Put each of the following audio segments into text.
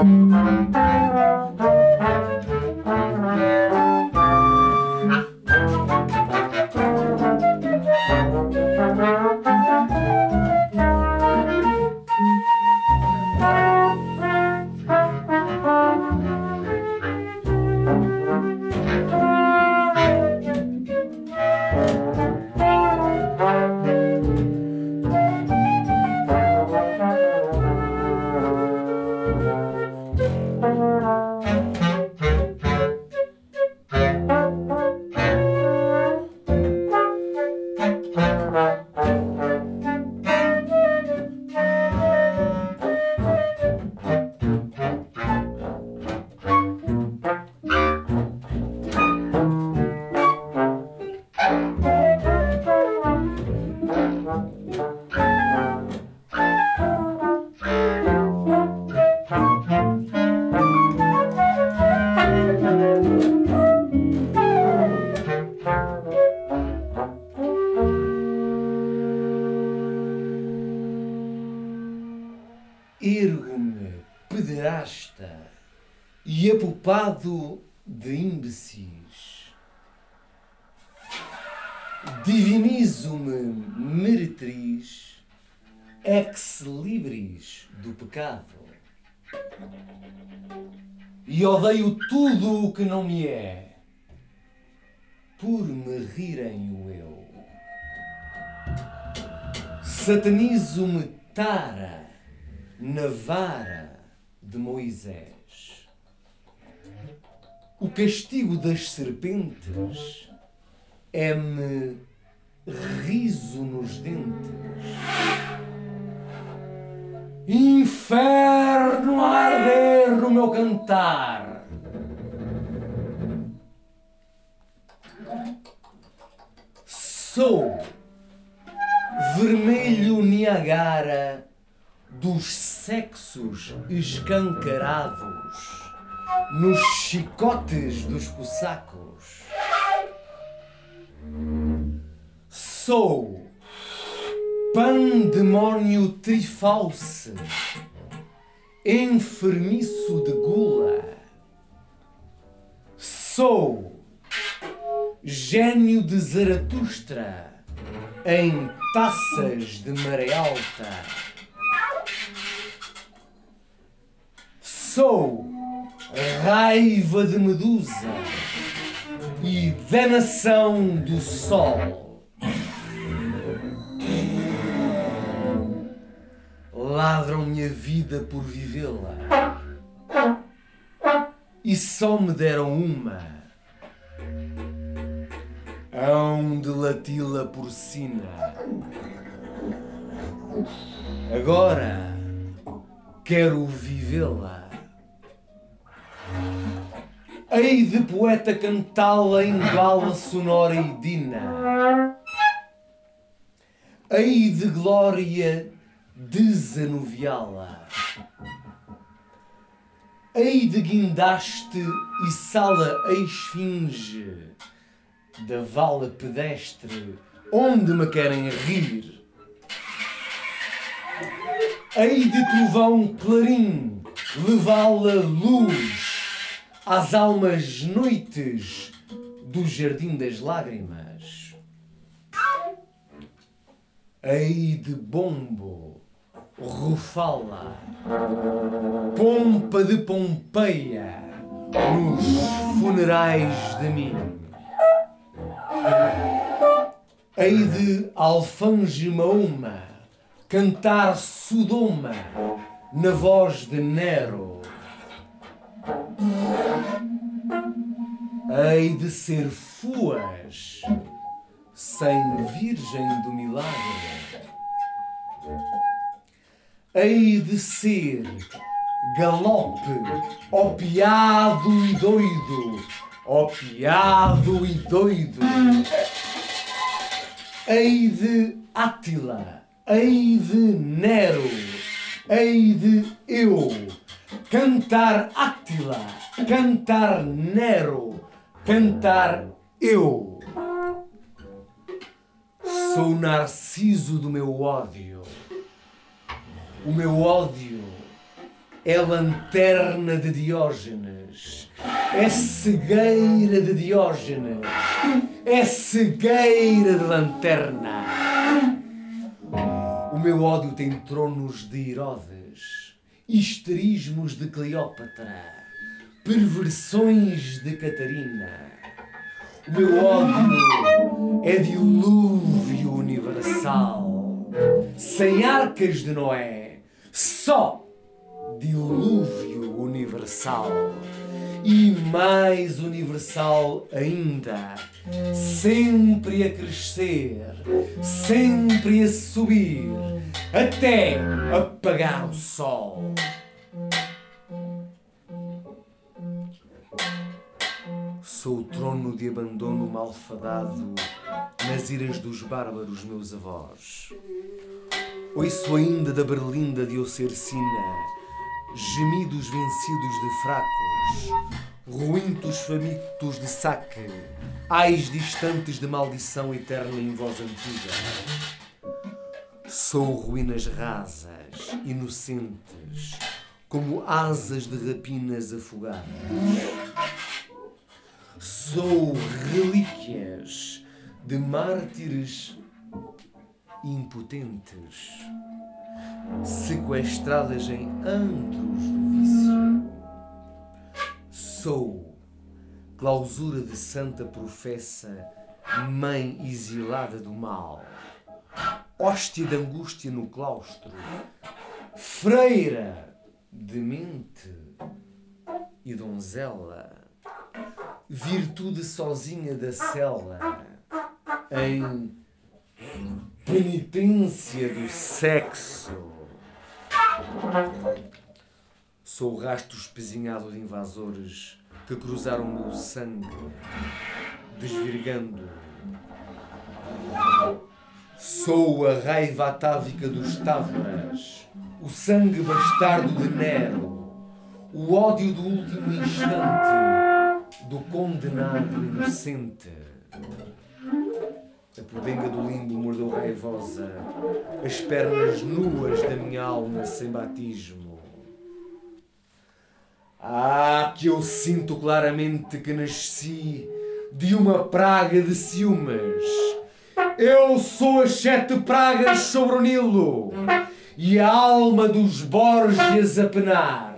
Ergo-me pederasta e apupado de imbecis. Divinizo-me meretriz ex libris do pecado. E odeio tudo o que não me é, por me rirem o eu. Satanizo-me tara na vara de Moisés. O castigo das serpentes é-me riso nos dentes. Inferno a arder no meu cantar. Sou vermelho Niagara dos sexos escancarados nos chicotes dos cossacos. Sou pandemónio trifalce, enfermiço de gula. Sou gênio de Zaratustra em taças de maré alta. Sou raiva de Medusa e danação do sol. Ladram minha vida por vivê-la e só me deram uma. Hão de lati-la porcina. Agora quero vivê-la. Hei de poeta cantá-la em bala sonora e dina. Hei de glória desanuviá-la. Hei de guindaste e sala a esfinge da vala pedestre onde me querem rir. Hei de trovão clarim levá-la luz às almas noites do jardim das lágrimas. Hei de bombo rufá-la, pompa de Pompeia nos funerais de mim. Hei de alfange Mahoma cantar Sodoma na voz de Nero. Hei de ser Fuas sem virgem do milagre. Hei de ser Galope, opiado e doido, opiado e doido. Hei de Átila, hei de Nero, hei de eu cantar Átila, cantar Nero, cantar eu. Sou Narciso do meu ódio. O meu ódio é lanterna de Diógenes, é cegueira de Diógenes, é cegueira de lanterna. O meu ódio tem tronos de Herodes, histerismos de Cleópatra, perversões de Catarina. O meu ódio é dilúvio universal, sem arcas de Noé, só dilúvio universal. E mais universal ainda, sempre a crescer, sempre a subir, até apagar o sol. Sou o trono de abandono malfadado nas iras dos bárbaros meus avós. Ouço ainda da berlinda de Ocercina gemidos vencidos de fracos, ruintos famintos de saque, ais distantes de maldição eterna em voz antiga. Sou ruínas rasas, inocentes, como asas de rapinas afogadas. Sou relíquias de mártires impotentes, sequestradas em antros do vício. Sou clausura de santa professa, mãe exilada do mal, hóstia de angústia no claustro, freira demente e donzela, virtude sozinha da cela, em penitência do sexo. Sou o rastro espezinhado de invasores que cruzaram o meu sangue, desvirgando. Sou a raiva atávica dos Távoras, o sangue bastardo de Nero, o ódio do último instante do condenado inocente. A podenga do limbo mordeu raivosa as pernas nuas da minha alma sem batismo. Que eu sinto claramente que nasci de uma praga de ciúmes. Eu sou as 7 pragas sobre o Nilo e a alma dos Borgias a penar.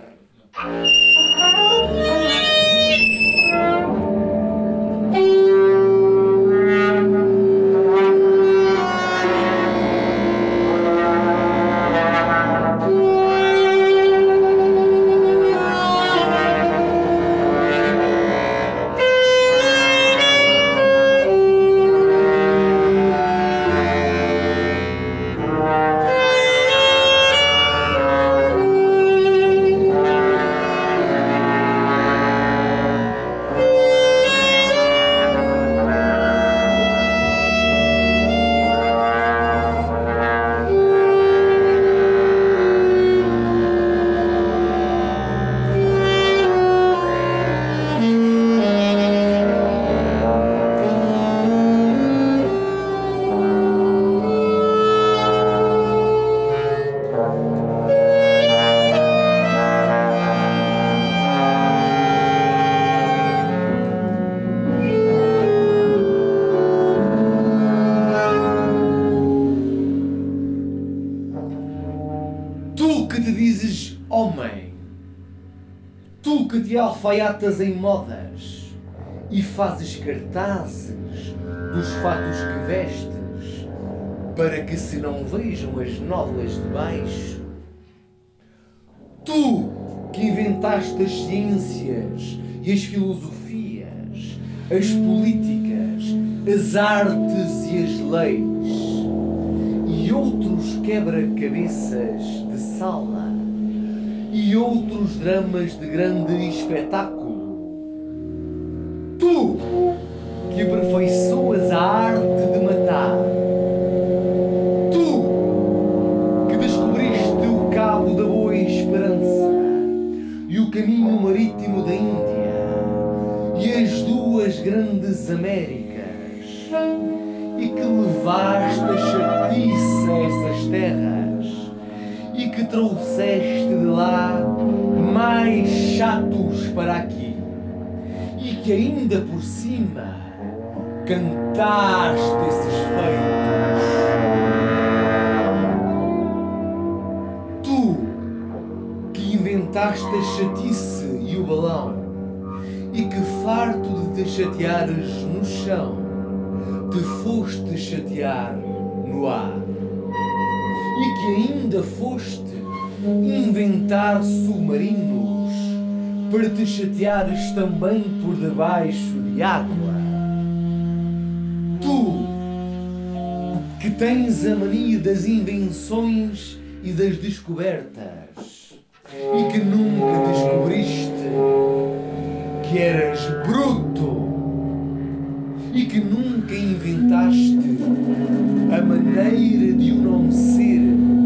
Tu que te alfaiatas em modas e fazes cartazes dos fatos que vestes para que se não vejam as nódoas de baixo. Tu que inventaste as ciências e as filosofias, as políticas, as artes e as leis e outros quebra-cabeças de sala e outros dramas de grande espetáculo. Tu que aperfeiçoas a arte de matar. Tu que descobriste o cabo da Boa Esperança e o caminho marítimo da Índia e as 2 grandes Américas e que levaste a chatice a essas terras e que trouxeste de lá chatos para aqui e que ainda por cima cantaste esses feitos. Tu que inventaste a chatice e o balão e que, farto de te chateares no chão, te foste chatear no ar e que ainda foste inventar submarinos para te chateares também por debaixo de água. Tu que tens a mania das invenções e das descobertas e que nunca descobriste que eras bruto e que nunca inventaste a maneira de o não ser.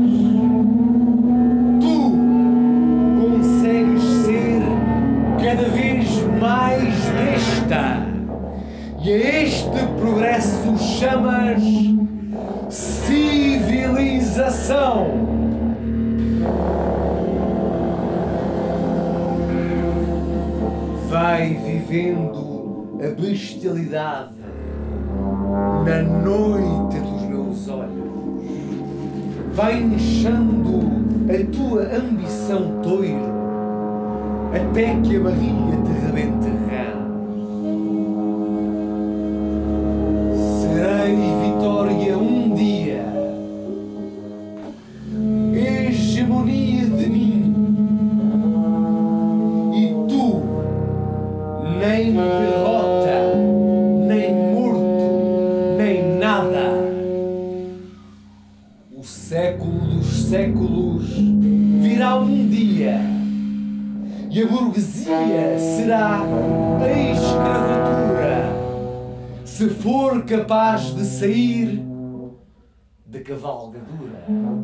Tu consegues ser cada vez mais besta e a este progresso chamas civilização. Vai vivendo a bestialidade na noite dos meus olhos. Vai inchando a tua ambição toiro até que a barriga te rebente rã. Serei vitória um dia, hegemonia de mim. Nem derrota, nem morto, nem nada. O século dos séculos virá um dia e a burguesia será a escravatura, se for capaz de sair da cavalgadura.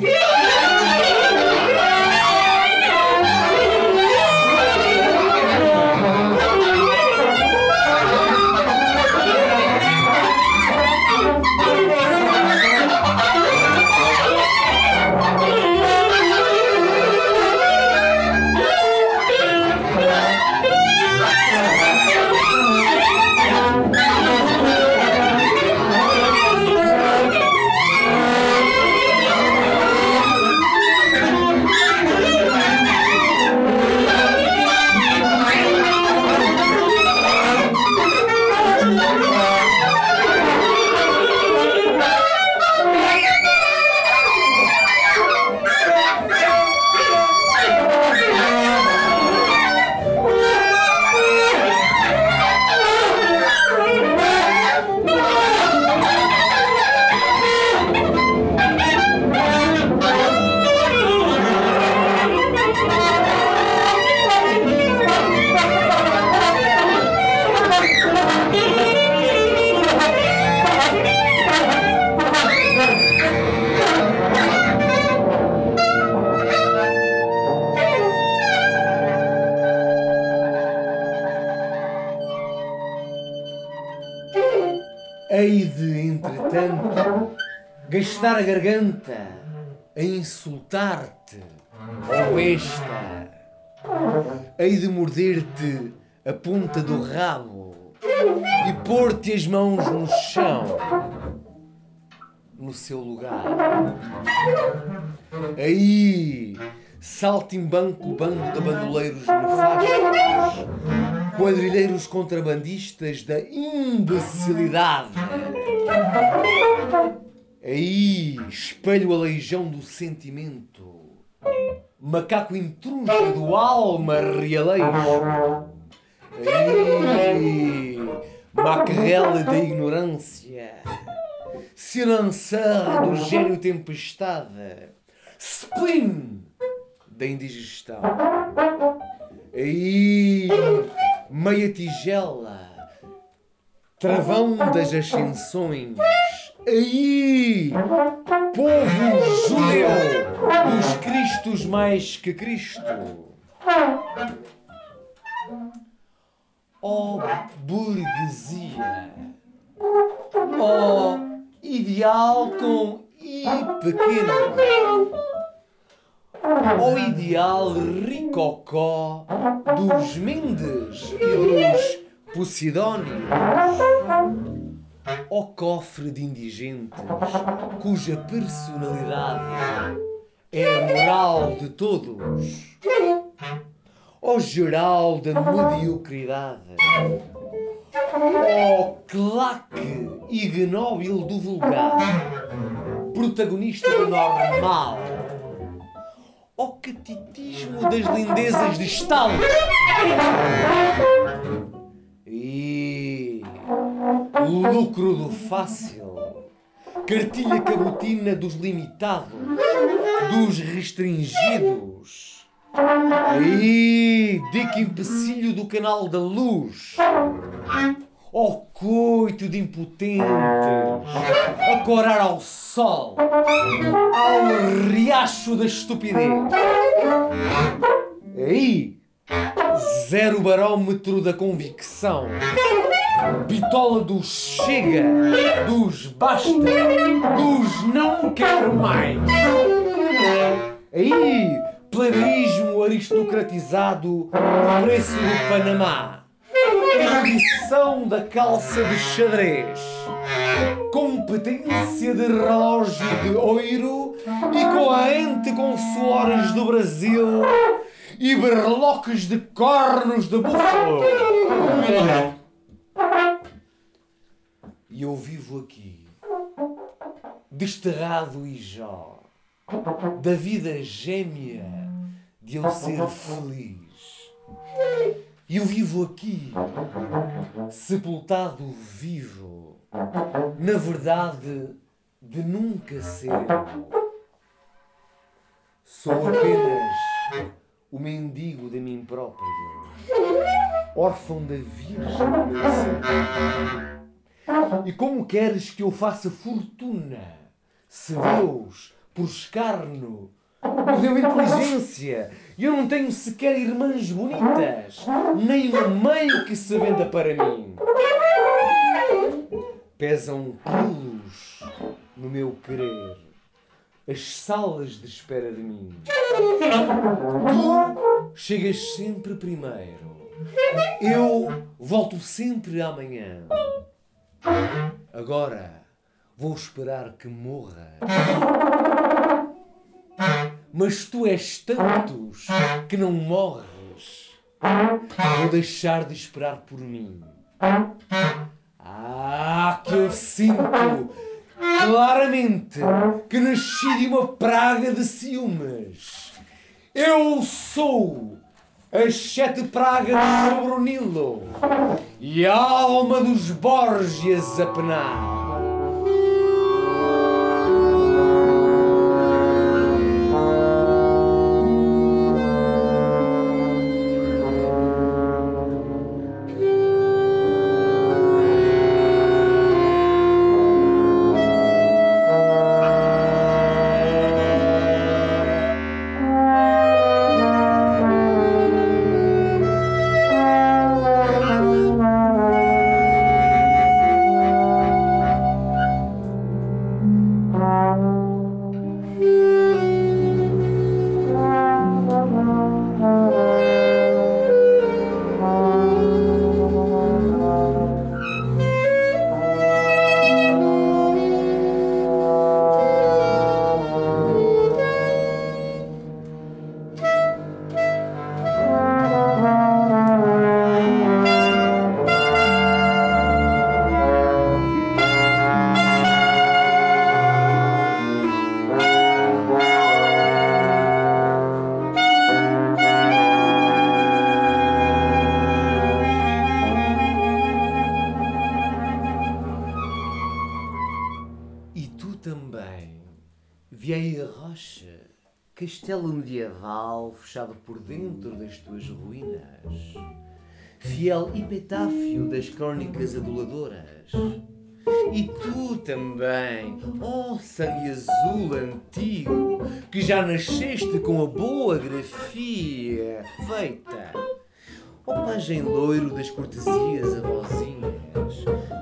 Hei de, entretanto, gastar a garganta a insultar-te, ó besta. Hei de morder-te a ponta do rabo e pôr-te as mãos no chão, no seu lugar. Aí, saltimbanco bando de bandoleiros nefastos, quadrilheiros contrabandistas da imbecilidade. Aí, espelho a legião do sentimento, macaco intrúsido, alma realeixo. Aí, maquerela da ignorância, silenciar do gênio tempestade, spleen da indigestão. Aí, meia tigela, travão das ascensões. Aí, povo judeu dos Cristos mais que Cristo. Ó burguesia, ó ideal com I pequeno, ao ideal ricocó dos Mendes e dos Posidónios, ao cofre de indigentes cuja personalidade é a moral de todos, ao geral da mediocridade, ao claque ignóbil do vulgar, protagonista do normal, ao catitismo das lindezas de Stalin e lucro do fácil, cartilha cabotina dos limitados, dos restringidos e dique empecilho do canal da luz, ao coito de impotentes, a corar ao sol, ao riacho da estupidez. Aí, zero barómetro da convicção, bitola dos chega, dos basta, dos não quero mais. Aí, plebismo aristocratizado no preço do Panamá, erudição da calça de xadrez, competência de relógio de ouro e coaente com suores do Brasil e berloques de cornos de búfalo. E eu vivo aqui, desterrado e já, da vida gêmea de eu ser feliz. E eu vivo aqui, sepultado vivo, na verdade de nunca ser. Sou apenas o mendigo de mim próprio, órfão da Virgem do meu ser. E como queres que eu faça fortuna, se Deus, por escárnio, me deu inteligência e eu não tenho sequer irmãs bonitas, nem um meio que se venda para mim? Pesam quilos no meu querer as salas de espera de mim. Tu chegas sempre primeiro, eu volto sempre amanhã. Agora vou esperar que morra. Mas tu és tantos que não morres. Vou deixar de esperar por mim. Que eu sinto claramente que nasci de uma praga de ciúmes. Eu sou as 7 pragas sobre o Nilo e a alma dos Borgias a penar. Vieira Rocha, castelo medieval fechado por dentro das tuas ruínas, fiel epitáfio das crónicas aduladoras. E tu também, ó sangue azul antigo, que já nasceste com a boa grafia feita. Ó pajem loiro das cortesias avózinhas, ó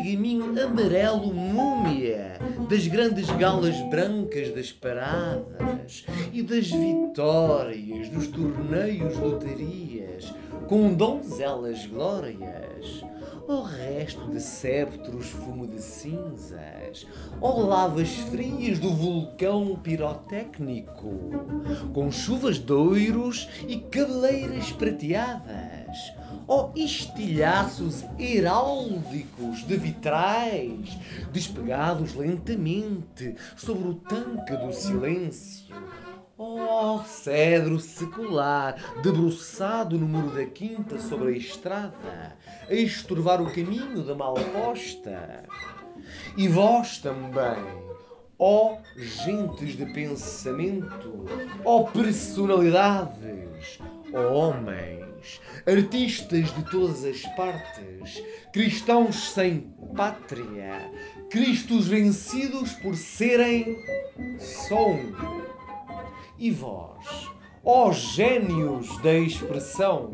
pergaminho amarelo múmia das grandes galas brancas das paradas e das vitórias dos torneios de lotarias com donzelas glórias, ou resto de sceptros fumo de cinzas, ou lavas frias do vulcão pirotécnico, com chuvas de ouros e cabeleiras prateadas, ou estilhaços heráldicos de vitrais, despegados lentamente sobre o tanque do silêncio, ó cedro secular, debruçado no muro da quinta sobre a estrada, a estorvar o caminho da malposta. E vós também, ó gentes de pensamento, ó personalidades, ó homens, artistas de todas as partes, cristãos sem pátria, cristos vencidos por serem só um. E vós, ó gênios da expressão,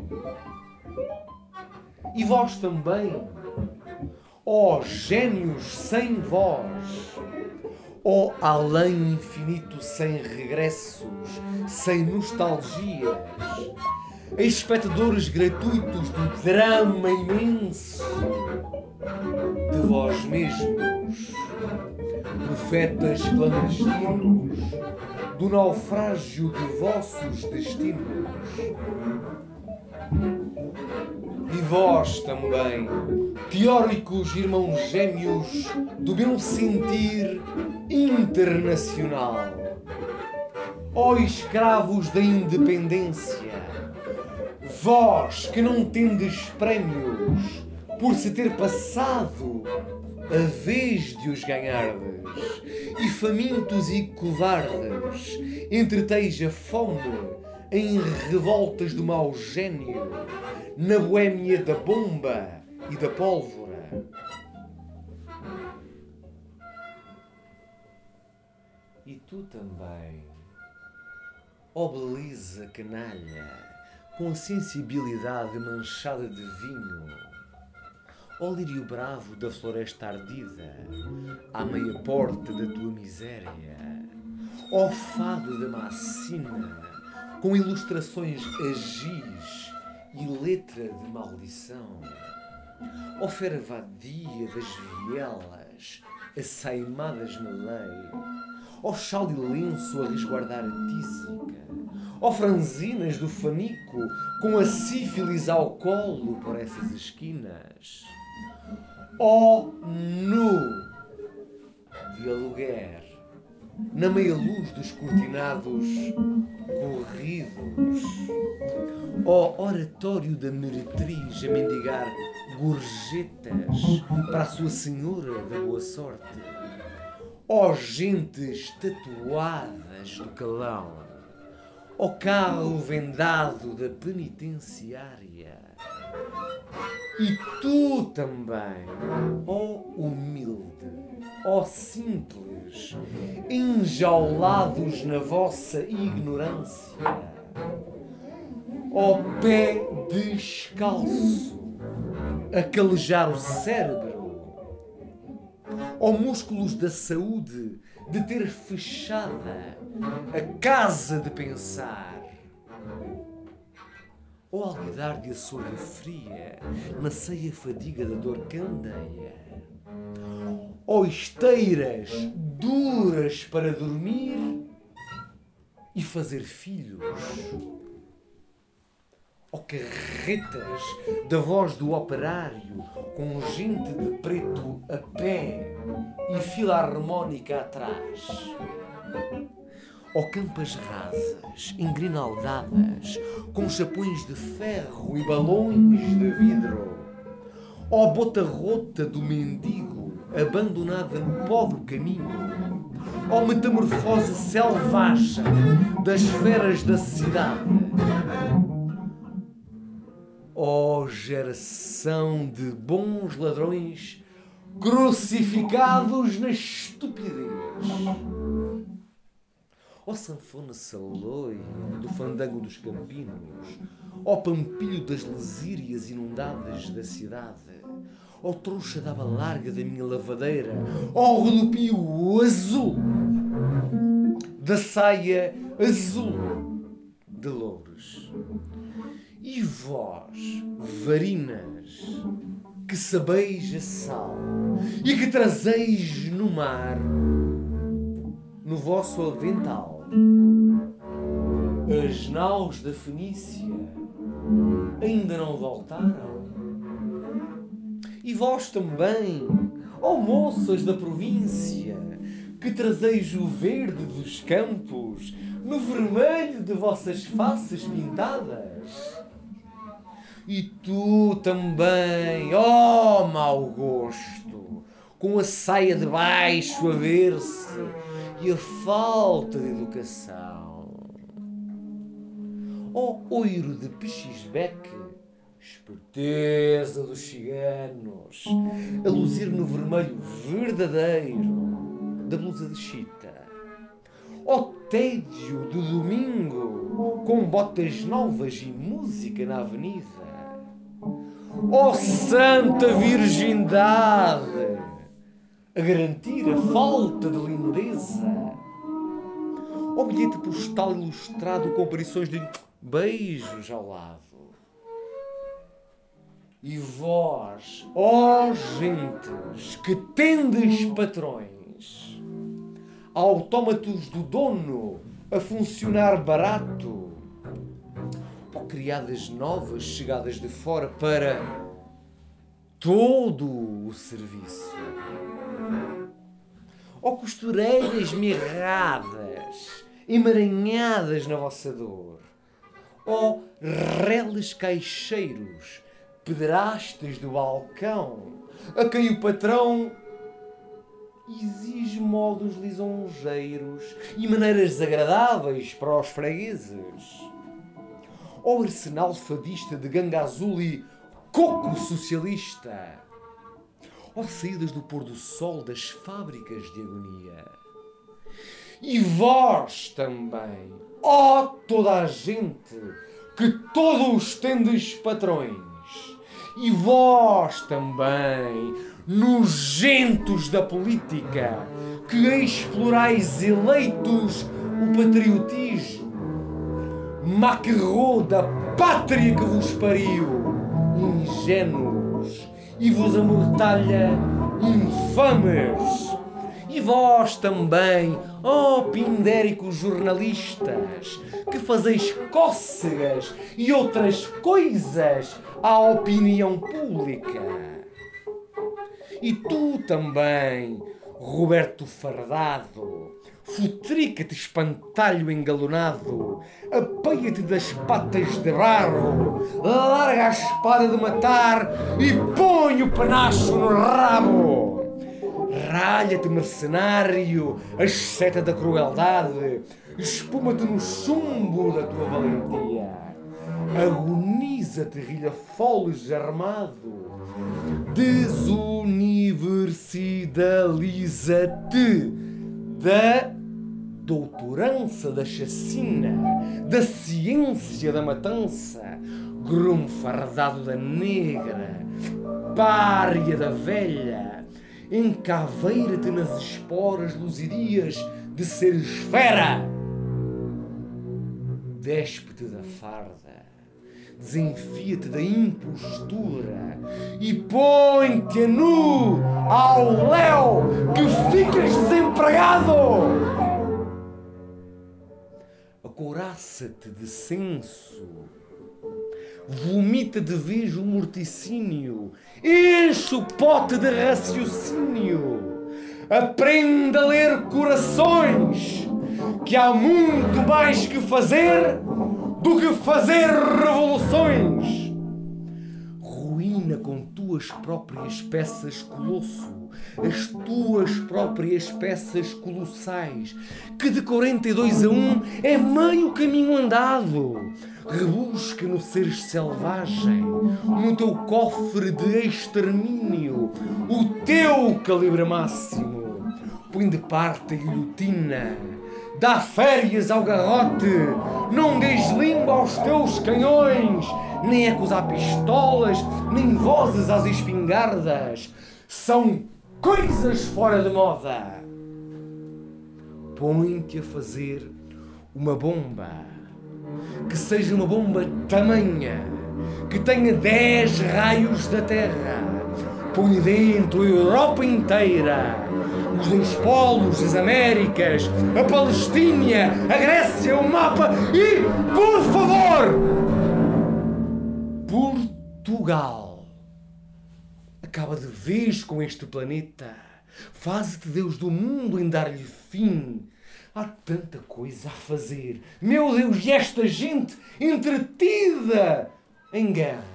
e vós também, ó gênios sem voz, ó além infinito sem regressos, sem nostalgias, espectadores gratuitos do drama imenso de vós mesmos, profetas clandestinos do naufrágio de vossos destinos. E vós também, teóricos irmãos gêmeos do meu sentir internacional, ó escravos da independência, vós que não tendes prémios por se ter passado a vez de os ganhardes, e famintos e covardes entreteis a fome em revoltas do mau gênio, na boémia da bomba e da pólvora. E tu também, ó beleza canalha, com sensibilidade manchada de vinho, ó lírio bravo da floresta ardida, à meia porta da tua miséria, ó fado da macina, com ilustrações a giz e letra de maldição, ó fera vadia das vielas, assaimadas na lei, ó chal de lenço a resguardar a tísica, ó franzinas do fanico com a sífilis ao colo por essas esquinas, ó nu de aluguer na meia-luz dos cortinados corridos, ó oratório da meretriz a mendigar gorjetas para a sua senhora da boa sorte, ó gentes tatuadas do calão, ó carro vendado da penitenciária. E tu também, ó humilde, ó simples, enjaulados na vossa ignorância, ó pé descalço, a calejar o cérebro, ó músculos da saúde de ter fechada a casa de pensar, ó alguidar de açougue fria na ceia fadiga da dor candeia, ó esteiras duras para dormir e fazer filhos, ó carretas da voz do operário com gente de preto a pé e fila harmónica atrás, ó campas rasas, engrinaldadas, com chapões de ferro e balões de vidro, ó bota rota do mendigo abandonada no pó do caminho, ó metamorfose selvagem das feras da cidade, ó geração de bons ladrões crucificados na estupidez, ó sanfona saloia do fandango dos campinos, ó pampilho das lesírias inundadas da cidade, ao trouxa da aba larga da minha lavadeira, ao rodopio azul da saia azul de louros. E vós, varinas, que sabeis a sal e que trazeis no mar, no vosso avental, as naus da Fenícia ainda não voltaram? E vós também, ó moças da província, que trazeis o verde dos campos no vermelho de vossas faces pintadas? E tu também, ó mau gosto, com a saia de baixo a ver-se e a falta de educação. Ó oiro de pechisbeque, esperteza dos ciganos, a luzir no vermelho verdadeiro da blusa de chita. Ó tédio de domingo, com botas novas e música na avenida. Ó santa virgindade, a garantir a falta de lindeza. Ó bilhete postal ilustrado com aparições de beijos ao lado. E vós, ó gentes, que tendes patrões, autómatos do dono a funcionar barato, ou criadas novas chegadas de fora para todo o serviço, ou costureiras mirradas, emaranhadas na vossa dor, ou reles caixeiros, pederastas do balcão, a quem o patrão exige modos lisonjeiros e maneiras desagradáveis para os fregueses. Ou arsenal fadista de ganga azul e coco socialista. Ou saídas do pôr do sol das fábricas de agonia. E vós também, ó toda a gente, que todos tendes patrões. E vós também, nojentos da política, que explorais eleitos o patriotismo, maquerro da pátria que vos pariu, ingênuos, e vos amortalha, infames. E vós também, ó pindéricos jornalistas, que fazeis cócegas e outras coisas à opinião pública. E tu também, Roberto Fardado, futrica-te espantalho engalonado, apeia-te das patas de barro, larga a espada de matar e põe o panacho no rabo. Ralha-te, mercenário, asceta da crueldade, espuma-te no chumbo da tua valentia. Agoniza-te, rilha-foles armado, desuniversidaliza-te da doutorança da chacina, da ciência da matança, grumo fardado da negra, pária da velha. Encaveira-te nas esporas luzidias de ser esfera. Despe-te da farda, desenfia-te da impostura e põe-te a nu ao léu que ficas desempregado. Acouraça-te de senso, vomita de vez o morticínio, enche o pote de raciocínio, aprenda a ler corações, que há muito mais que fazer do que fazer revoluções. Ruína com tuas próprias peças colosso, as tuas próprias peças colossais, que de 42-1 é meio caminho andado. Rebusca no ser selvagem, no teu cofre de extermínio, o teu calibre máximo. Põe de parte a guilhotina, dá férias ao garrote, não des língua aos teus canhões, nem ecos a pistolas, nem vozes às espingardas. São coisas fora de moda. Põe-te a fazer uma bomba, que seja uma bomba tamanha, que tenha 10 raios da Terra. Põe dentro a Europa inteira, os 2 polos, as Américas, a Palestina, a Grécia, o mapa e, por favor, Portugal. Acaba de vez com este planeta. Faze-te Deus do mundo em dar-lhe fim. Há tanta coisa a fazer. Meu Deus, e esta gente entretida em guerras.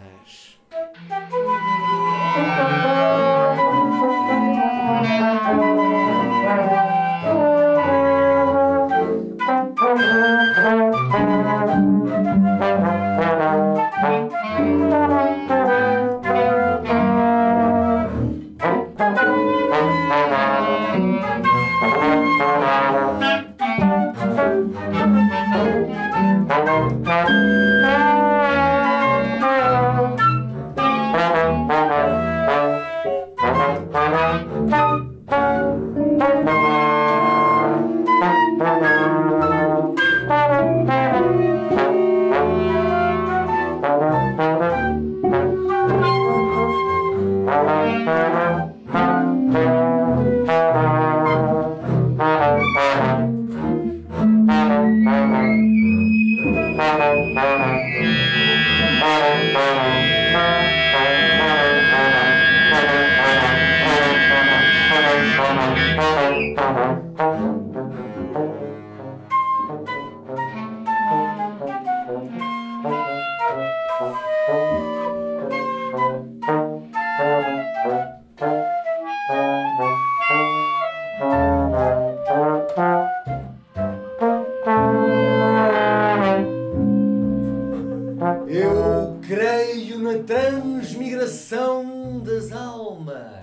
Eu creio na transmigração das almas.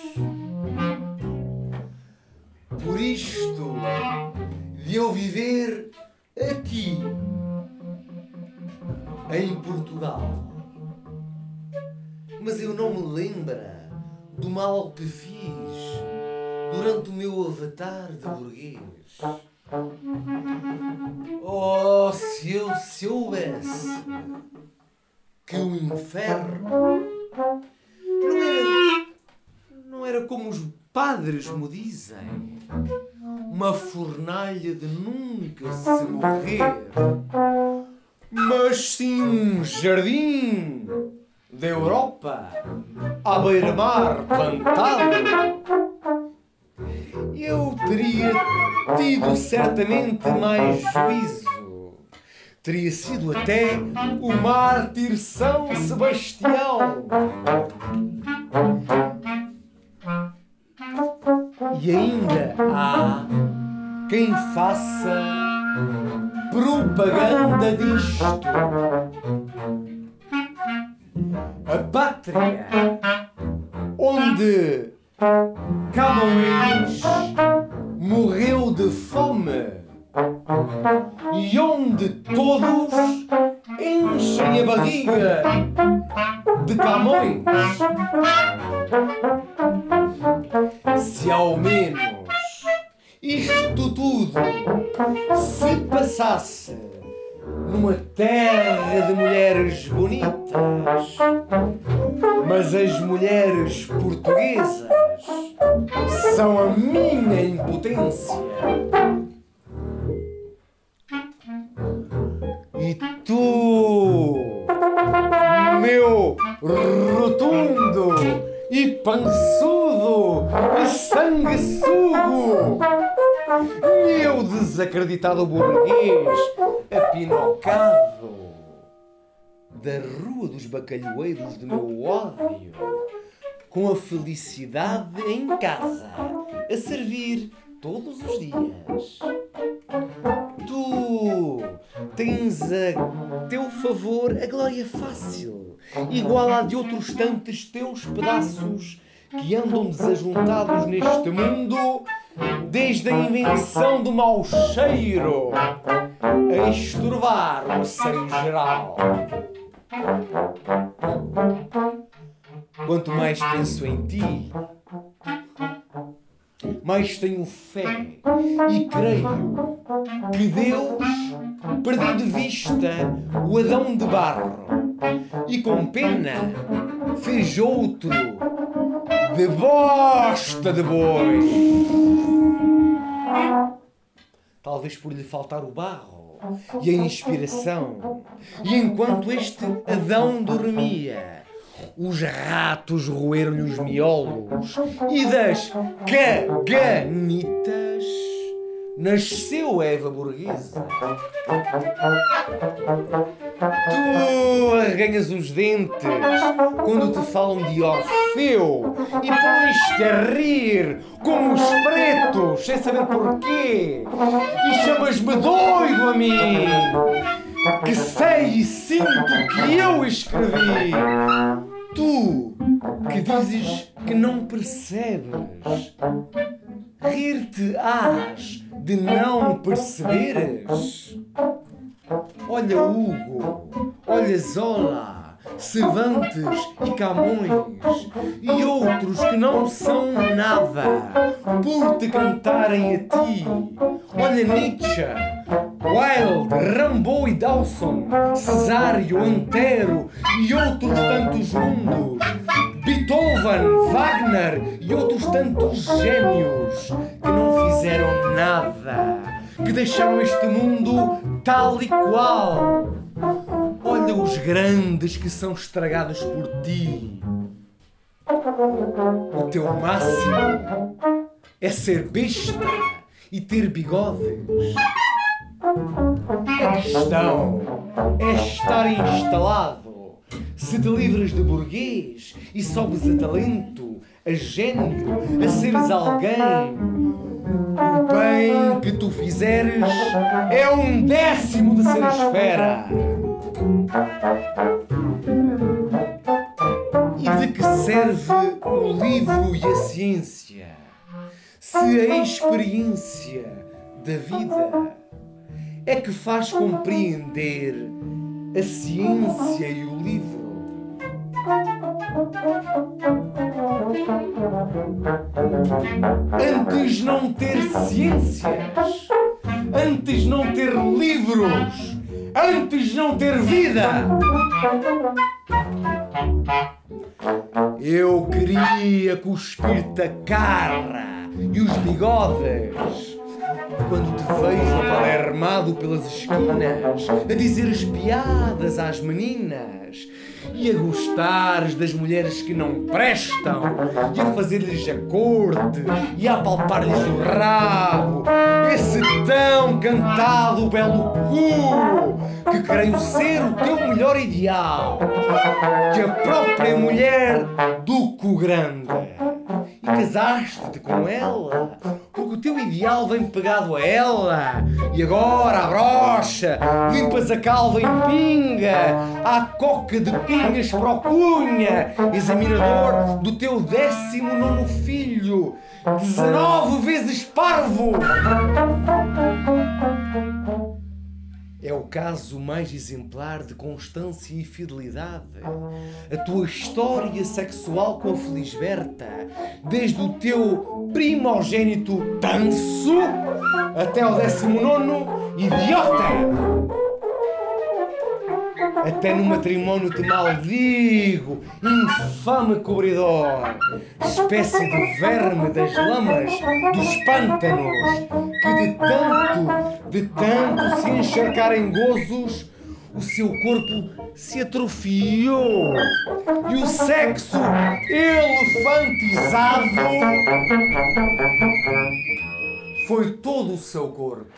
Por isto de eu viver aqui, em Portugal. Mas eu não me lembro do mal que fiz durante o meu avatar de burguês. Oh, se eu soubesse que o inferno não era como os padres me dizem, uma fornalha de nunca se morrer, mas sim um jardim da Europa à beira-mar plantado. Eu teria tido certamente mais juízo. Teria sido até o mártir São Sebastião. E ainda há quem faça propaganda disto. A pátria onde Camões morreu de fome e onde todos enchem a barriga de Camões. Se ao menos isto tudo se passasse numa terra de mulheres bonitas, mas as mulheres portuguesas são a minha impotência. E tu, meu rotundo e pançudo e sanguessugo, meu desacreditado burguês apinocado da Rua dos Bacalhoeiros do meu ódio, com a felicidade em casa, a servir todos os dias. Tu tens a teu favor a glória fácil, igual à de outros tantos teus pedaços que andam desajuntados neste mundo desde a invenção do mau cheiro a estorvar o seio geral. Quanto mais penso em ti, mais tenho fé e creio que Deus perdeu de vista o Adão de barro e com pena fez outro de bosta de boi. Talvez por lhe faltar o barro e a inspiração, e enquanto este Adão dormia, os ratos roeram-lhe os miolos e das caganitas nasceu Eva Burguesa. Tu arranhas os dentes quando te falam de Orfeu e pões-te a rir como os pretos sem saber porquê e chamas-me doido a mim, que sei e sinto que eu escrevi. Tu que dizes que não percebes, rir-te-ás de não perceberes? Olha Hugo, olha Zola, Cervantes e Camões e outros que não são nada por te cantarem a ti. Olha Nietzsche, Wilde, Rimbaud e Dawson, Cesário, Antero e outros tantos mundos, Beethoven, Wagner e outros tantos gênios que não fizeram nada, que deixaram este mundo tal e qual. Olha os grandes que são estragados por ti. O teu máximo é ser besta e ter bigodes. A questão é estar instalado. Se te livras de burguês e sobes a talento, a gênio, a seres alguém, o bem que tu fizeres é 1/10 de seres fera. E de que serve o livro e a ciência, se a experiência da vida é que faz compreender a ciência e o livro? Antes não ter ciências, antes não ter livros, antes não ter vida. Eu queria cuspir-te a cara e os bigodes quando te vejo alarmado pelas esquinas a dizeres piadas às meninas e a gostares das mulheres que não prestam e a fazer-lhes a corte e a apalpar-lhes o rabo, esse tão cantado belo cu que creio ser o teu melhor ideal, que a própria mulher do cu grande. E casaste-te com ela porque o teu ideal vem pegado a ela. E agora, a brocha, limpas a calva em pinga, à coca de pingas para o cunha, examinador do teu 19º filho, 19 vezes parvo. É o caso mais exemplar de constância e fidelidade. A tua história sexual com a Felisberta, desde o teu primogênito Tanso até ao 19º idiota. Até no matrimónio te maldigo, infame cobridor, espécie de verme das lamas dos pântanos, que de tanto se encharcar em gozos, o seu corpo se atrofiou e o sexo elefantizado foi todo o seu corpo.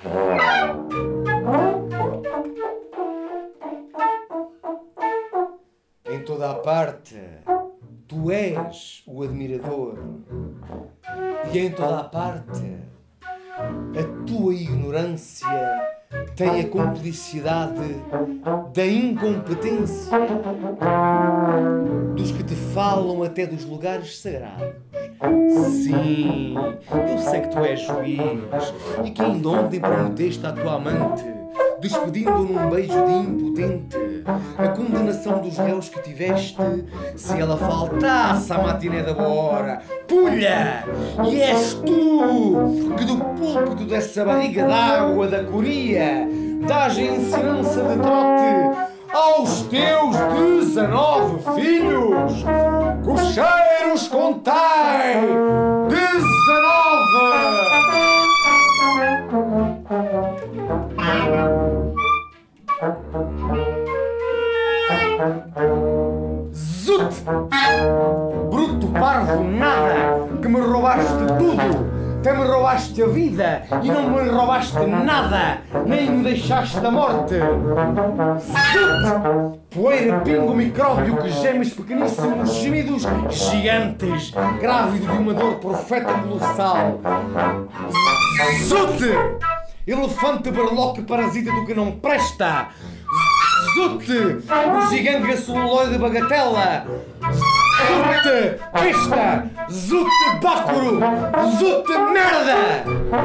Em toda a parte, tu és o admirador. E em toda a parte, a tua ignorância tem a complicidade da incompetência dos que te falam até dos lugares sagrados. Sim, eu sei que tu és juiz e que ainda ontem prometeste à tua amante, despedindo-a num beijo de impotente, a condenação dos réus que tiveste, se ela faltasse à matiné da boa hora. Pulha! E és tu que do púlpito dessa barriga d'água da Coria dás a ensinança de trote aos teus 19 filhos. Cocheiros, contai! 19! Zut! Bruto parvo nada, que me roubaste tudo. Até me roubaste a vida e não me roubaste nada, nem me deixaste a morte. Zut! Poeira, pingo, micróbio que gemes pequeníssimos gemidos gigantes, grávido de uma dor profeta colossal. Zut! Elefante berloque parasita do que não presta. Zut! O gigante celuloide de bagatela. Zut! Pesta! Zut! Bácoro! Zut! Merda!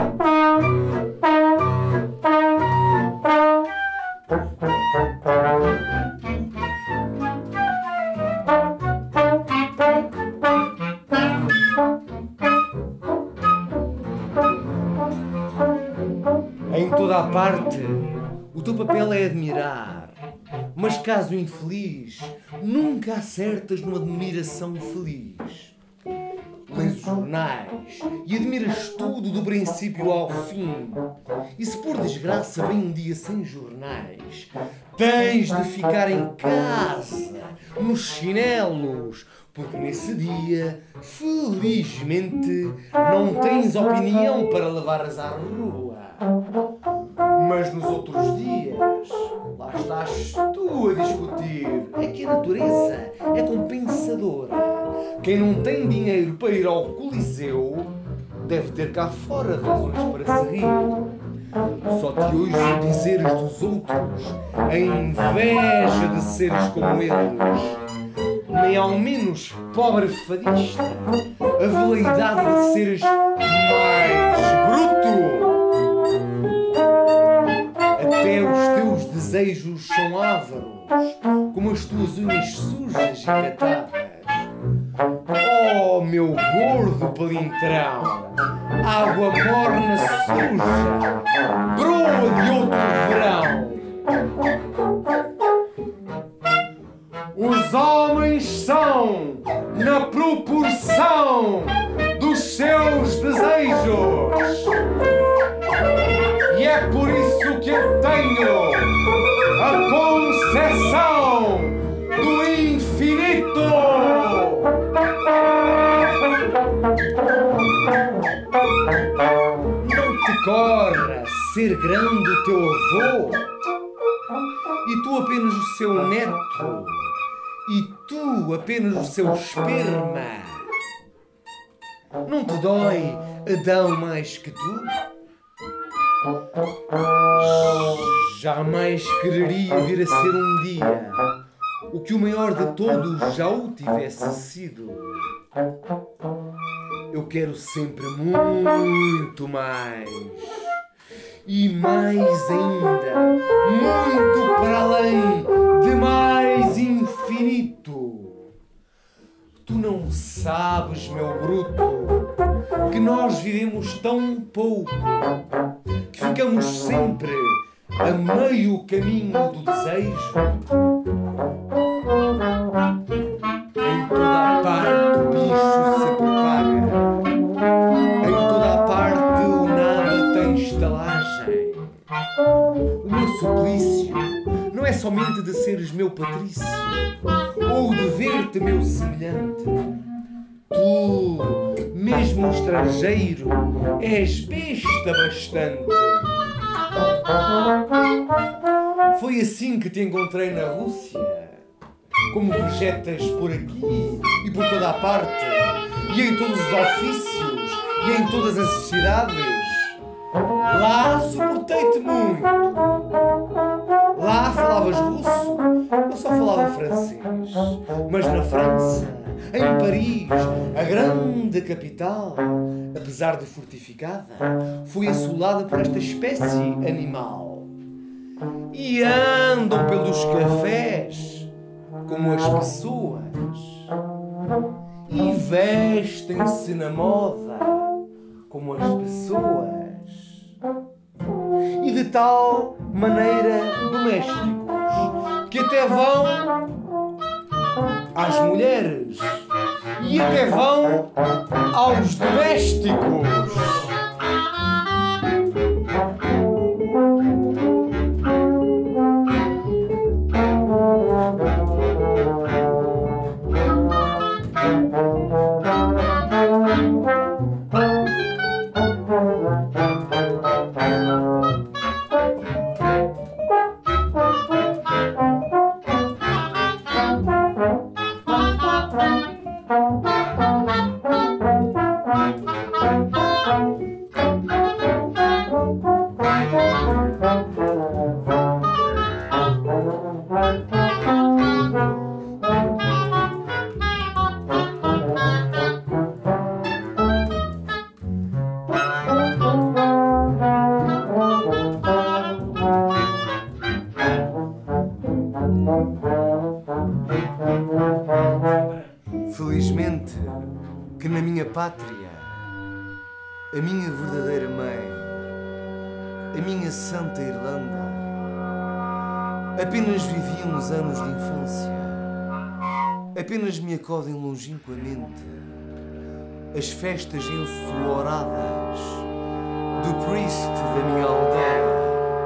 Em toda a parte, o teu papel é admirar. Mas caso infeliz, nunca acertas numa admiração feliz. Lês os jornais e admiras tudo do princípio ao fim. E se por desgraça vem um dia sem jornais, tens de ficar em casa, nos chinelos, porque nesse dia, felizmente, não tens opinião para levares à rua. Mas nos outros dias, lá estás tu a discutir. É que a natureza é compensadora. Quem não tem dinheiro para ir ao Coliseu deve ter cá fora razões para se rir. Só te ouço dizeres dos outros a inveja de seres como eles. Nem ao menos pobre fadista a veleidade de seres mais bruto. Até os teus desejos são ávaros, como as tuas unhas sujas e catadas. Oh, meu gordo palintrão, água morna suja, broa de outro verão. Os homens são na proporção dos seus desejos. E é por isso que eu tenho a concepção do infinito. Não te corra ser grande o teu avô, e tu apenas o seu neto, e tu apenas o seu esperma. Não te dói Adão mais que tu? Jamais quereria vir a ser um dia o que o maior de todos já o tivesse sido. Eu quero sempre muito mais. E mais ainda, muito para além de mais infinito. Tu não sabes, meu bruto, que nós vivemos tão pouco, que ficamos sempre a meio caminho do desejo. Em toda a parte o bicho se propaga, em toda a parte o nada tem estalagem. O meu suplício não é somente de seres meu patrício, ou de ver-te meu semelhante. Tu, mesmo estrangeiro, és besta bastante. Foi assim que te encontrei na Rússia, como vegetas por aqui e por toda a parte, e em todos os ofícios, e em todas as cidades. Lá suportei-te muito. Lá falavas russo, eu só falava francês. Mas na França, em Paris, a grande capital, apesar de fortificada, foi assolada por esta espécie animal. e andam pelos cafés como as pessoas e vestem-se na moda como as pessoas e de tal maneira domésticos que até vão às mulheres e até vão aos domésticos. Felizmente que na minha pátria, a minha verdadeira mãe, a minha Santa Irlanda, apenas vivi uns anos de infância. Apenas me acodem longínquamente as festas ensoaradas do priest da minha aldeia.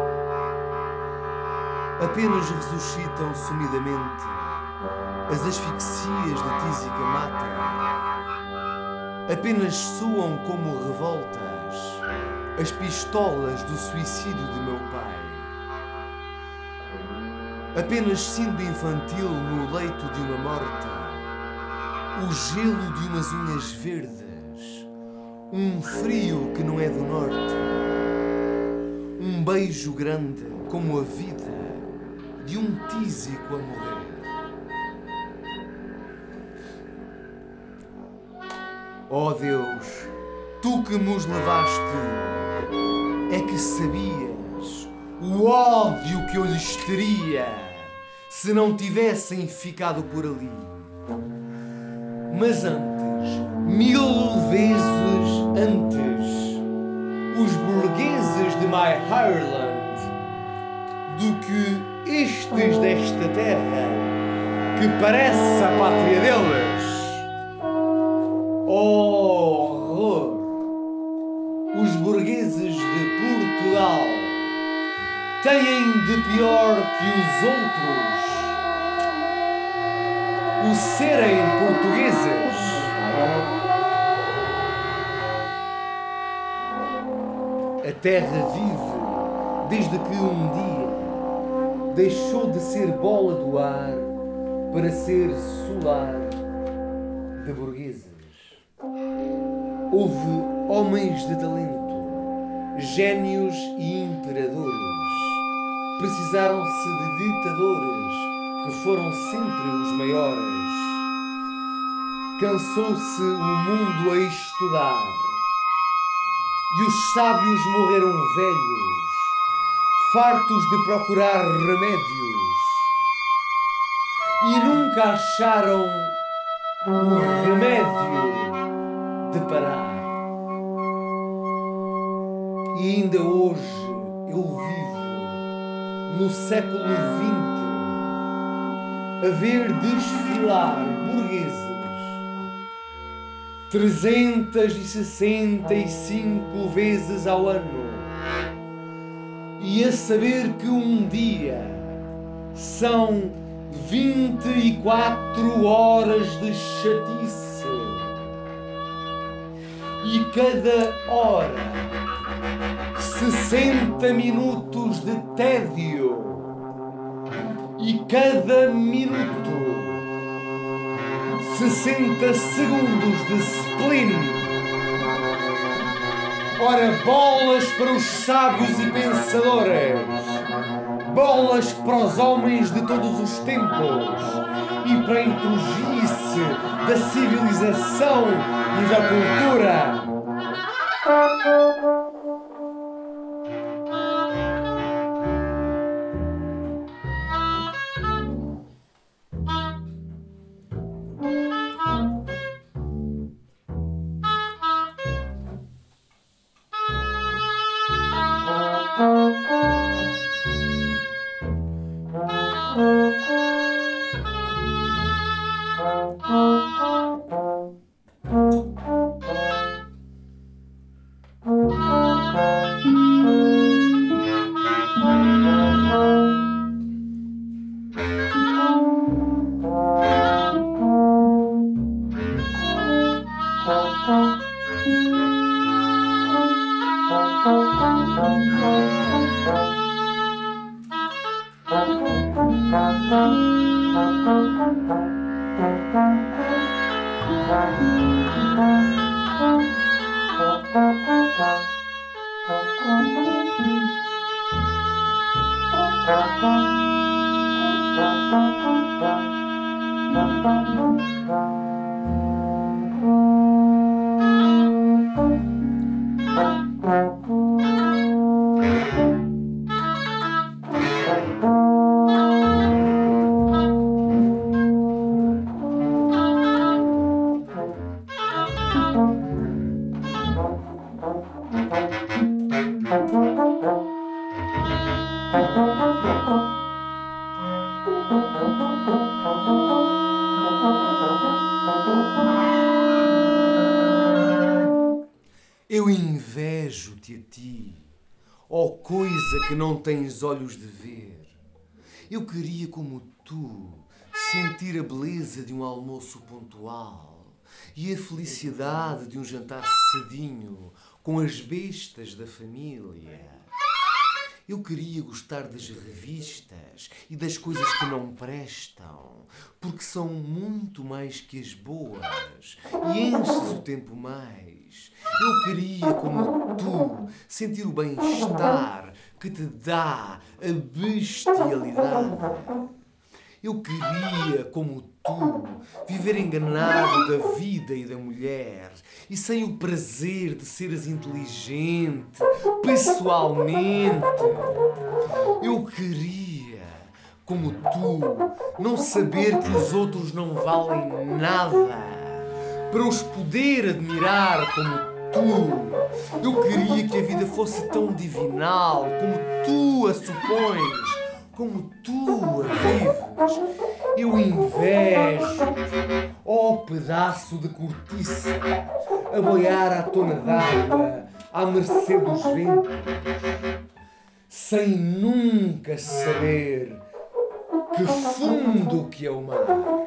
Apenas ressuscitam sumidamente as asfixias da tísica mata. Apenas soam como revoltas as pistolas do suicídio de meu pai. Apenas sinto infantil no leito de uma morta o gelo de umas unhas verdes, um frio que não é do norte, um beijo grande como a vida de um tísico a morrer. Oh Deus, tu que nos levaste, é que sabias o ódio que eu lhes teria se não tivessem ficado por ali. Mas antes, 1000 vezes antes, os burgueses de My Ireland do que estes desta terra, que parece a pátria deles. Oh, horror! Os burgueses de Portugal têm de pior que os outros o serem portugueses. A terra vive desde que um dia deixou de ser bola do ar para ser solar de burgueses. Houve homens de talento, génios e imperadores. Precisaram-se de ditadores que foram sempre os maiores. Cansou-se o mundo a estudar e os sábios morreram velhos, fartos de procurar remédios, e nunca acharam o remédio de parar. E ainda hoje eu vivo no século XX a ver desfilar burgueses 365 vezes ao ano, e a saber que um dia são 24 horas de chatice, e cada hora 60 minutos de tédio, e cada minuto 60 segundos de spleen. Ora, bolas para os sábios e pensadores, bolas para os homens de todos os tempos e para a intrugice da civilização e da cultura. Eu invejo-te a ti, ó coisa que não tens olhos de ver. Eu queria, como tu, sentir a beleza de um almoço pontual e a felicidade de um jantar cedinho com as bestas da família. Eu queria gostar das revistas e das coisas que não prestam, porque são muito mais que as boas e enches o tempo mais. Eu queria, como tu, sentir o bem-estar que te dá a bestialidade. Eu queria, como tu, viver enganado da vida e da mulher e sem o prazer de seres inteligente, pessoalmente. Eu queria, como tu, não saber que os outros não valem nada, para os poder admirar como tu. Eu queria que a vida fosse tão divinal como tu a supões, como tu a vives. Eu invejo-te, ó pedaço de cortiça, a boiar à tona d'água, à mercê dos ventos, sem nunca saber que fundo que é o mar.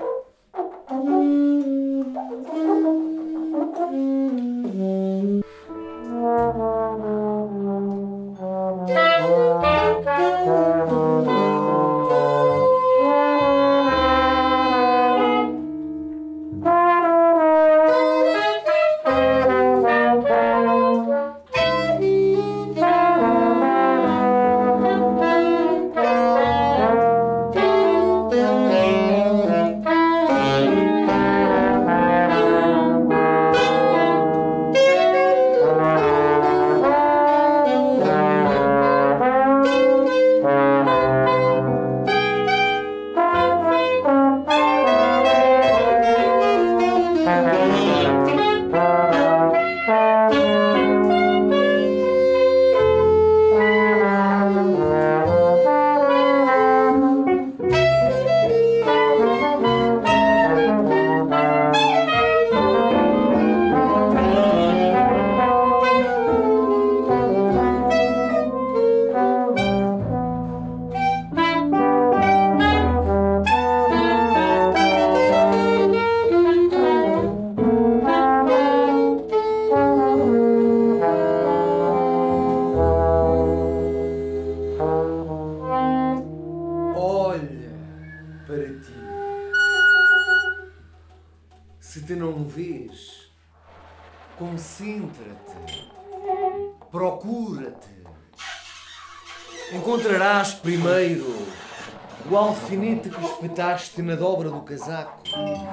Se te não vês, concentra-te, procura-te. Encontrarás primeiro o alfinete que espetaste na dobra do casaco.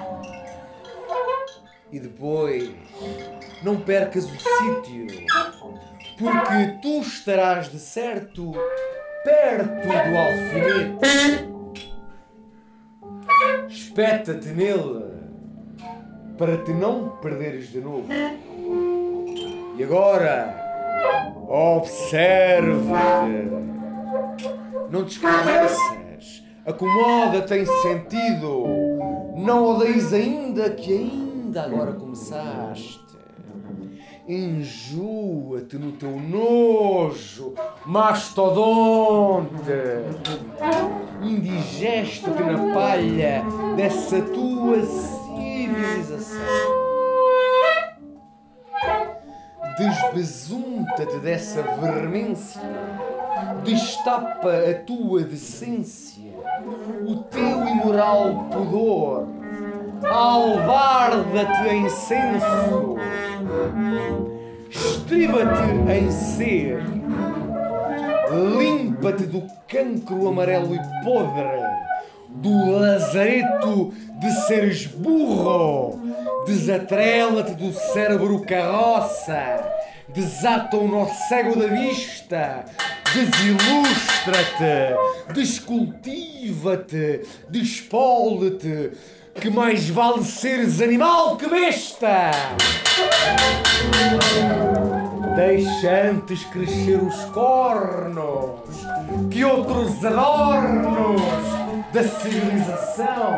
E depois não percas o sítio, porque tu estarás de certo perto do alfinete. Espeta-te nele para te não perderes de novo. E agora, observa-te. Não te esqueças. Acomoda-te em sentido. Não odeies ainda que ainda agora começaste. Enjoa-te no teu nojo, mastodonte. Indigesta-te na palha dessa tua civilização. Desbesunta-te dessa vermência. Destapa a tua decência, o teu imoral pudor. Albarda-te em senso. Estriba-te em ser. Limpa-te do cancro amarelo e podre, do lazareto de seres burro. Desatrela-te do cérebro carroça. Desata o nó cego da vista. Desilustra-te. Descultiva-te. Despole-te. Que mais vale seres animal que besta! Deixa antes crescer os cornos que outros adornos da civilização.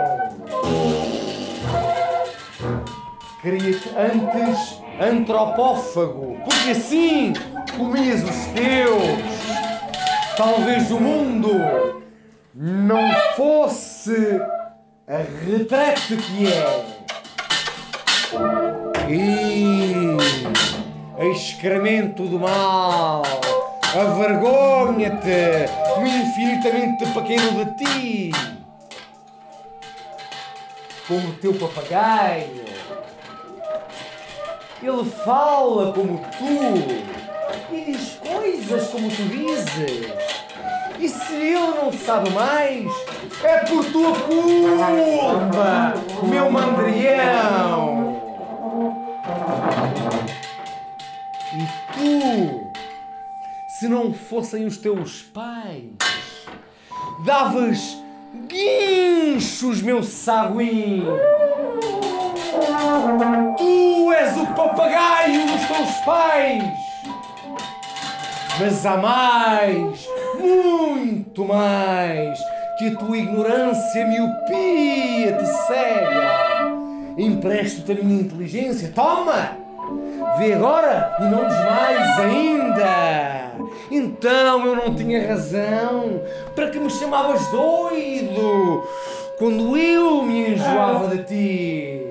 Cria-te antes antropófago, porque assim comias os teus. Talvez o mundo não fosse a retrete que é. Excremento do mal, avergonha-te no infinitamente pequeno de ti. Como o teu papagaio, ele fala como tu e diz coisas como tu dizes. E se ele não sabe mais, é por tua culpa, meu mandrião. E tu, se não fossem os teus pais, davas guinchos, meu saguinho. Tu és o papagaio dos teus pais. Mas há mais, muito mais, que a tua ignorância, miopia te cega. Empresto-te a minha inteligência, toma! Vê agora e não desmaies ainda. Então eu não tinha razão para que me chamavas doido quando eu me enjoava de ti.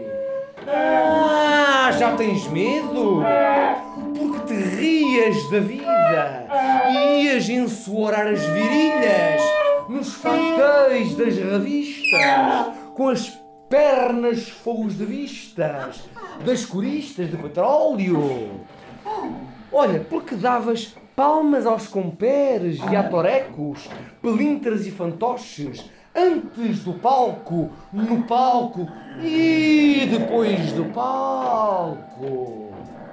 Já tens medo? Porque te rias da vida e ias ensoarar as virilhas nos fatéis das revistas com as pernas fogos de vistas das coristas de petróleo. Olha, porque davas palmas aos comperes e a torecos, pelintras e fantoches antes do palco, no palco e depois do palco.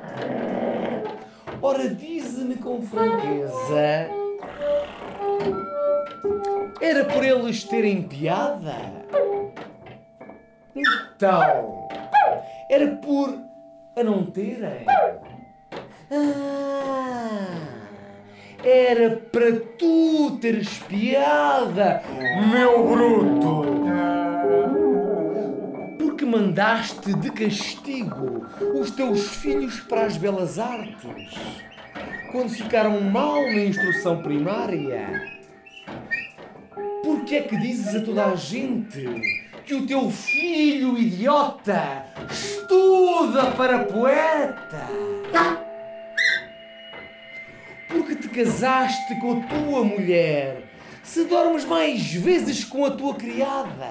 Ora, dize-me com franqueza, era por eles terem piada? Então, era por a não terem? Era para tu teres piada, meu bruto! Porque mandaste de castigo os teus filhos para as belas artes, quando ficaram mal na instrução primária. Porque é que dizes a toda a gente que o teu filho idiota estuda para poeta? Porque te casaste com a tua mulher, se dormes mais vezes com a tua criada?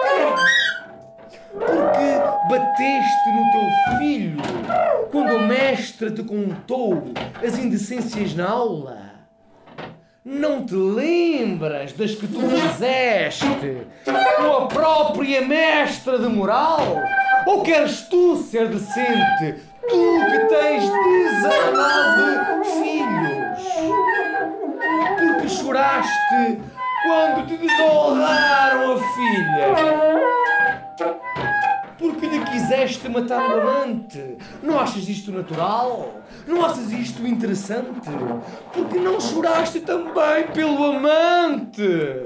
Porque bateste no teu filho quando a mestra te contou as indecências na aula? Não te lembras das que tu fizeste com a própria mestra de moral? Ou queres tu ser decente, tu que tens 19 filhos? Porque choraste quando te desonraram a filha? Porque lhe quiseste matar o amante. Não achas isto natural? Não achas isto interessante? Porque não choraste também pelo amante?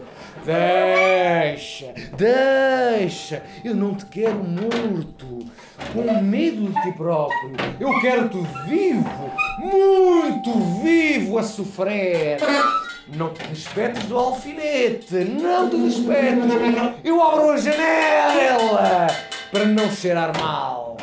Deixa. Eu não te quero morto, com medo de ti próprio. Eu quero-te vivo, muito vivo a sofrer. Não te despetes do alfinete, não te despetes. Eu abro a janela para não cheirar mal.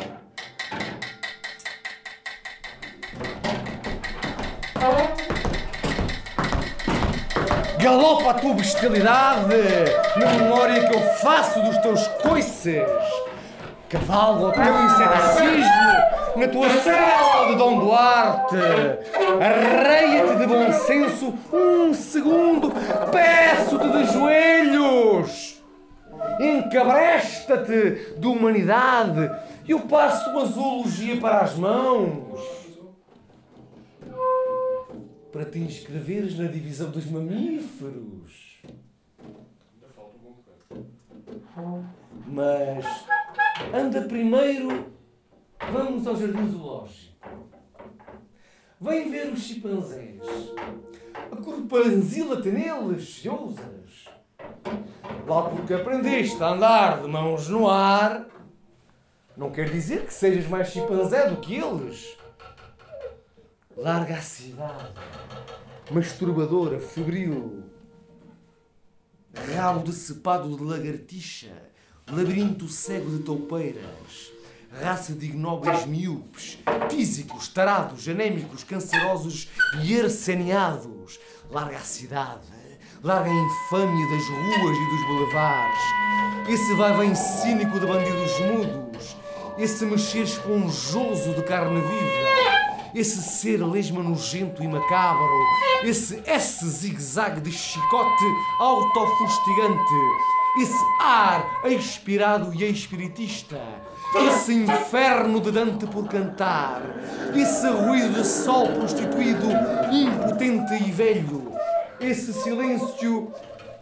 Galopa a tua bestialidade na memória que eu faço dos teus coices. Cavalga o teu insetticismo na tua cela de Dom Duarte. Arreia-te de bom senso um segundo. Peço-te de joelhos. Encabresta-te de humanidade. Eu passo uma zoologia para as mãos. Para te inscreveres na divisão dos mamíferos. Mas anda primeiro, vamos ao jardim zoológico. Vem ver os chimpanzés. Acorpanzila-te neles, se ousas. Lá porque aprendeste a andar de mãos no ar, não quer dizer que sejas mais chimpanzé do que eles. Larga a cidade, masturbadora, febril. Rabo decepado de lagartixa, labirinto cego de toupeiras, raça de ignóbeis miúpes, tísicos, tarados, anémicos, cancerosos e arseneados. Larga a cidade, larga a infâmia das ruas e dos boulevards. Esse vai-vem cínico de bandidos mudos, esse mexer esponjoso de carne viva, esse ser lesma nojento e macabro, esse zigue-zague de chicote autofustigante, esse ar expirado e espiritista, esse inferno de Dante por cantar, esse ruído de sol prostituído, impotente e velho, esse silêncio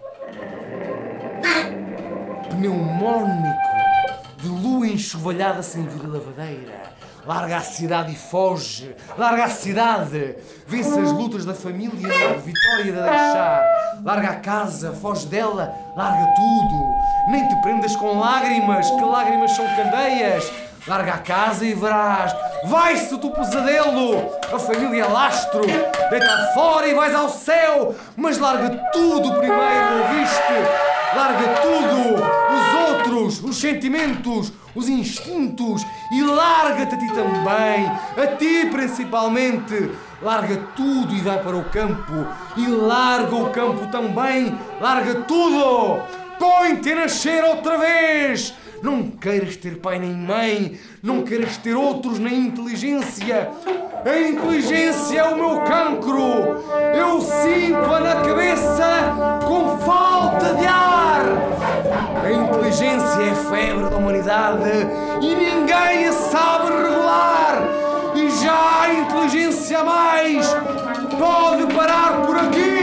pneumónico de lua enxovalhada sem vir a lavadeira. Larga a cidade e foge. Larga a cidade. Vence as lutas da família, a vitória de deixar. Larga a casa, foge dela. Larga tudo. Nem te prendas com lágrimas, que lágrimas são candeias. Larga a casa e verás. Vai-se o teu pesadelo. A família é lastro. Deita fora e vais ao céu. Mas larga tudo primeiro, ouviste? Larga tudo, os outros, os sentimentos, os instintos, e larga-te a ti também, a ti principalmente. Larga tudo e vai para o campo, e larga o campo também, larga tudo. Põe-te a nascer outra vez. Não queiras ter pai nem mãe, não queiras ter outros nem inteligência. A inteligência é o meu cancro. Eu sinto-a na cabeça com falta de ar. A inteligência é a febre da humanidade e ninguém a sabe regular. E já a inteligência a mais pode parar por aqui.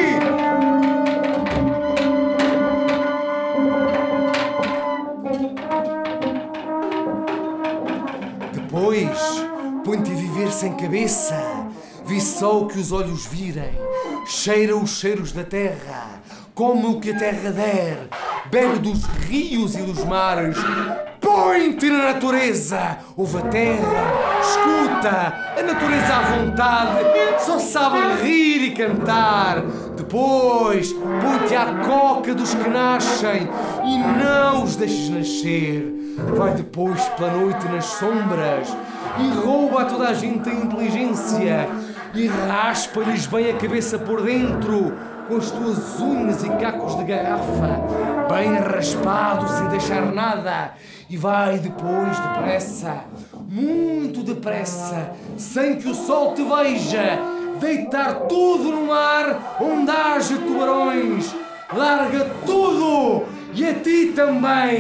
Depois, põe-te a viver sem cabeça. Vê só o que os olhos virem. Cheira os cheiros da terra. Come o que a terra der. Bebe dos rios e dos mares. Põe-te na natureza. Ouve a terra. Escuta. A natureza à vontade só sabe rir e cantar. Depois, põe-te à coca dos que nascem e não os deixes nascer. Vai depois pela noite nas sombras e rouba a toda a gente a inteligência e raspa-lhes bem a cabeça por dentro com as tuas unhas e cacos de garrafa, bem raspados sem deixar nada. E vai depois depressa, muito depressa, sem que o sol te veja, deitar tudo no mar onde haja tubarões. Larga tudo e a ti também.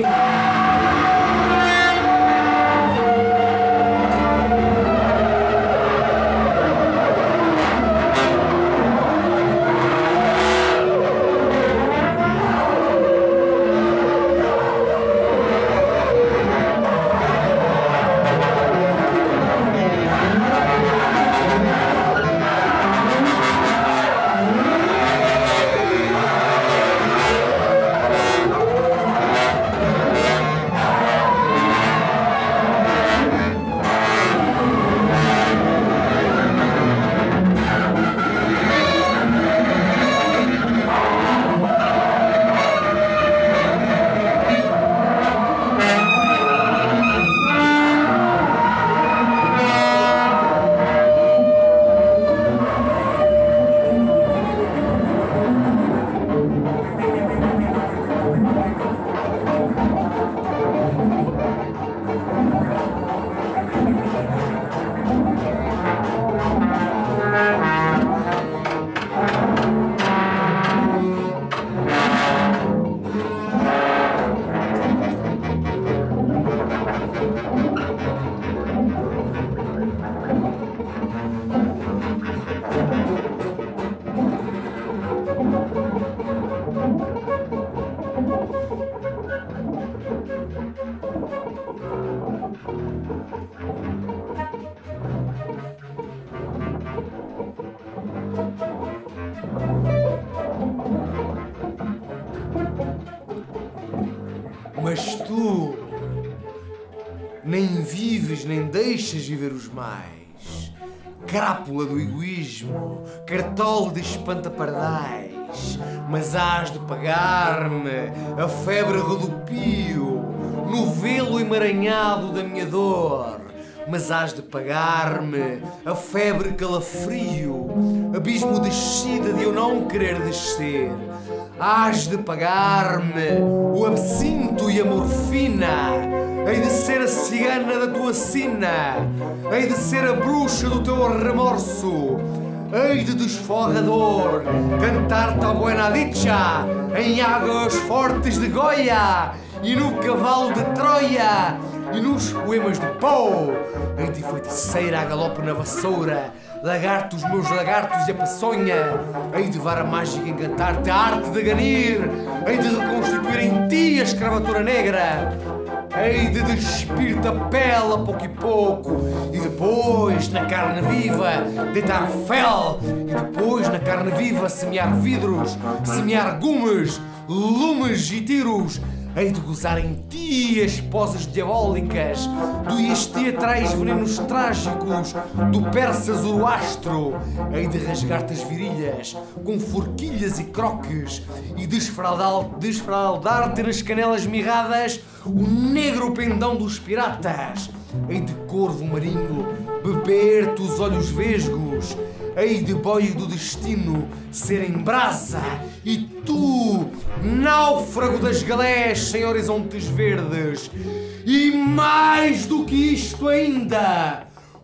nem vives nem deixas viver os mais. Crápula do egoísmo, cartol de espantapardais, mas hás de pagar-me a febre rodopio, novelo emaranhado da minha dor. Mas hás de pagar-me a febre calafrio, abismo descida de eu não querer descer. Hás de pagar-me o absinto e a morfina. Hei de ser a cigana da tua sina. Hei de ser a bruxa do teu remorso. Hei de desforrador cantar-te a buena dicha em águas fortes de Goia e no cavalo de Troia e nos poemas de Poe. Hei de feiticeira a galope na vassoura, lagartos, meus lagartos e a peçonha. Hei de vara mágica encantar-te a arte de ganir. Hei de reconstituir em ti a escravatura negra. Hei de despir-te a pele a pouco e pouco, e depois, na carne viva, deitar fel, e depois, na carne viva, semear vidros, semear gumes, lumes e tiros. Hei de gozar em ti as poses diabólicas, dos teatrais venenos trágicos, do persa Zoroastro. Hei de rasgar-te as virilhas com forquilhas e croques e desfraldar-te nas canelas mirradas o negro pendão dos piratas. Hei de corvo marinho beber-te os olhos vesgos. Hei de boio do destino ser em brasa e tu, náufrago das galés sem horizontes verdes. E mais do que isto ainda,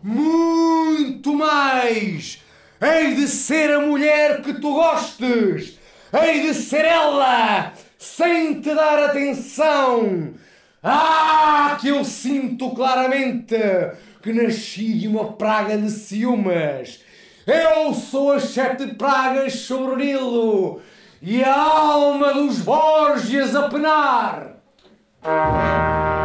muito mais, hei de ser a mulher que tu gostes. Hei de ser ela, sem te dar atenção. Que eu sinto claramente que nasci de uma praga de ciúmes. Eu sou as 7 pragas sobre o Nilo e a alma dos Borgias a penar.